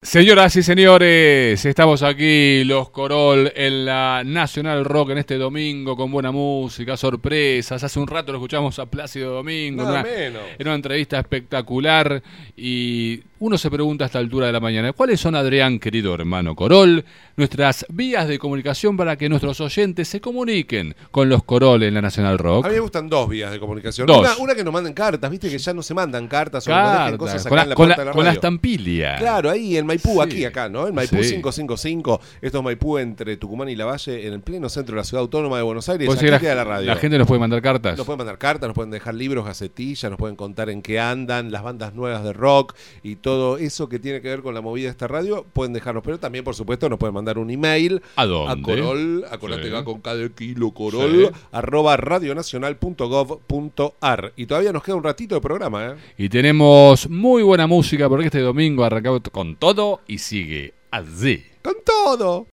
Señoras y señores, estamos aquí, los Corol, en la Nacional Rock en este domingo, con buena música, sorpresas. Hace un rato lo escuchamos a Plácido Domingo en una entrevista espectacular. Y uno se pregunta a esta altura de la mañana, ¿cuáles son, Adrián, querido hermano Corol, nuestras vías de comunicación para que nuestros oyentes se comuniquen con los Corol en la Nacional Rock? A mí me gustan dos vías de comunicación. Una que nos manden cartas, viste que ya no se mandan cartas o nos dejen cosas acá en la puerta de la radio. Con la estampilla. Claro, ahí en Maipú, Sí. acá, ¿no? En Maipú 555. Esto es Maipú entre Tucumán y Lavalle, en el pleno centro de la ciudad autónoma de Buenos Aires. Aquí queda la radio. La gente nos puede mandar cartas. Nos pueden mandar cartas, nos pueden dejar libros, gacetillas, nos pueden contar en qué andan, las bandas nuevas de rock y todo eso que tiene que ver con la movida de esta radio, pueden dejarnos. Pero también, por supuesto, nos pueden mandar un email. ¿A dónde? A Corol, acordate que va con cada kilo, Corol, @radionacional.gov.ar. Y todavía nos queda un ratito de programa, ¿eh? Y tenemos muy buena música porque este domingo arrancamos con todo y sigue así. ¡Con todo!